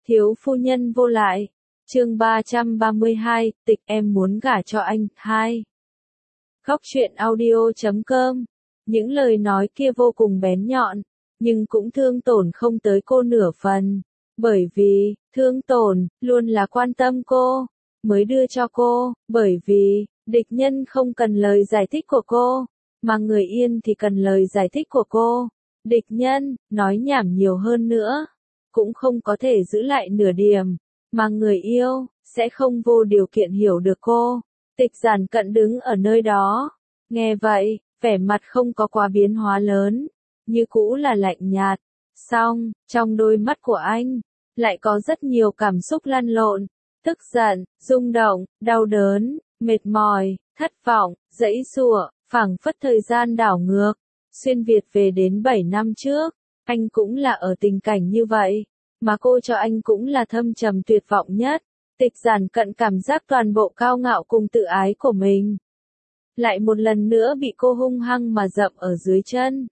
Thiếu phu nhân vô lại. Chương 332, tịch em muốn gả cho anh. 2. Góc truyện audio.com. Những lời nói kia vô cùng bén nhọn, nhưng cũng thương tổn không tới cô nửa phần. Bởi vì, thương tổn, luôn là quan tâm cô, mới đưa cho cô, bởi vì, địch nhân không cần lời giải thích của cô, mà người yên thì cần lời giải thích của cô. Địch nhân, nói nhảm nhiều hơn nữa, cũng không có thể giữ lại nửa điểm, mà người yêu, sẽ không vô điều kiện hiểu được cô. Tịch Giản Cận đứng ở nơi đó, nghe vậy, vẻ mặt không có quá biến hóa lớn, như cũ là lạnh nhạt. Song, trong đôi mắt của anh, lại có rất nhiều cảm xúc lăn lộn, tức giận, rung động, đau đớn, mệt mỏi, thất vọng, giãy giụa, phảng phất thời gian đảo ngược, xuyên Việt về đến 7 năm trước, anh cũng là ở tình cảnh như vậy, mà cô cho anh cũng là thâm trầm tuyệt vọng nhất. Tịch Giản Cận cảm giác toàn bộ cao ngạo cùng tự ái của mình lại một lần nữa bị cô hung hăng mà dậm ở dưới chân.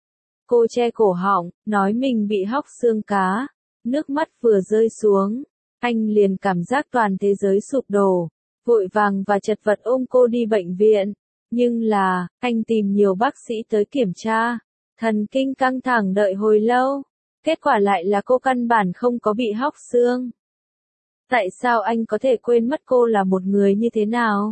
Cô che cổ họng, nói mình bị hóc xương cá, nước mắt vừa rơi xuống, anh liền cảm giác toàn thế giới sụp đổ, vội vàng và chật vật ôm cô đi bệnh viện. Nhưng là, anh tìm nhiều bác sĩ tới kiểm tra, thần kinh căng thẳng đợi hồi lâu, kết quả lại là cô căn bản không có bị hóc xương. Tại sao anh có thể quên mất cô là một người như thế nào?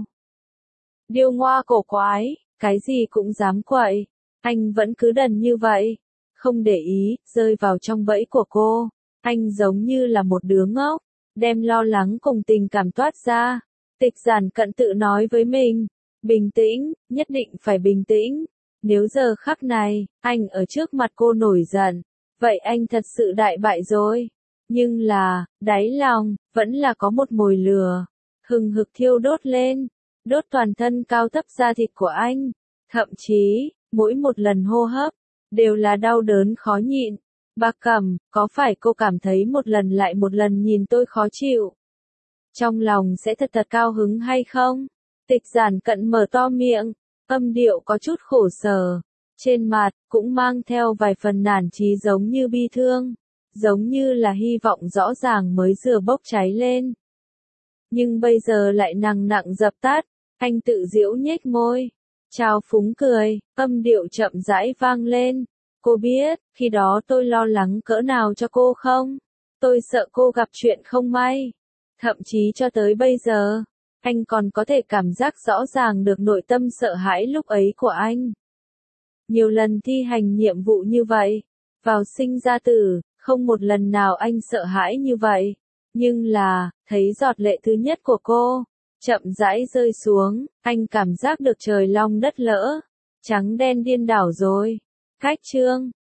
Điêu ngoa cổ quái, cái gì cũng dám quậy, anh vẫn cứ đần như vậy, không để ý, rơi vào trong bẫy của cô. Anh giống như là một đứa ngốc, đem lo lắng cùng tình cảm toát ra. Tịch Giản Cận tự nói với mình, bình tĩnh, nhất định phải bình tĩnh. Nếu giờ khắc này, anh ở trước mặt cô nổi giận, vậy anh thật sự đại bại rồi. Nhưng là, đáy lòng, vẫn là có một mồi lửa, hừng hực thiêu đốt lên, đốt toàn thân cao thấp da thịt của anh. Thậm chí, mỗi một lần hô hấp, đều là đau đớn khó nhịn. Bà Cẩm, có phải cô cảm thấy một lần lại một lần nhìn tôi khó chịu? Trong lòng sẽ thật thật cao hứng hay không? Tịch Giản Cận mở to miệng, âm điệu có chút khổ sở. Trên mặt, cũng mang theo vài phần nản chí giống như bi thương, giống như là hy vọng rõ ràng mới vừa bốc cháy lên. Nhưng bây giờ lại nặng nặng dập tắt, anh tự giễu nhếch môi, trào phúng cười, âm điệu chậm rãi vang lên. Cô biết, khi đó tôi lo lắng cỡ nào cho cô không? Tôi sợ cô gặp chuyện không may. Thậm chí cho tới bây giờ, anh còn có thể cảm giác rõ ràng được nội tâm sợ hãi lúc ấy của anh. Nhiều lần thi hành nhiệm vụ như vậy, vào sinh ra tử, không một lần nào anh sợ hãi như vậy. Nhưng là, thấy giọt lệ thứ nhất của cô, chậm rãi rơi xuống, anh cảm giác được trời long đất lỡ, trắng đen điên đảo rồi. Cách chương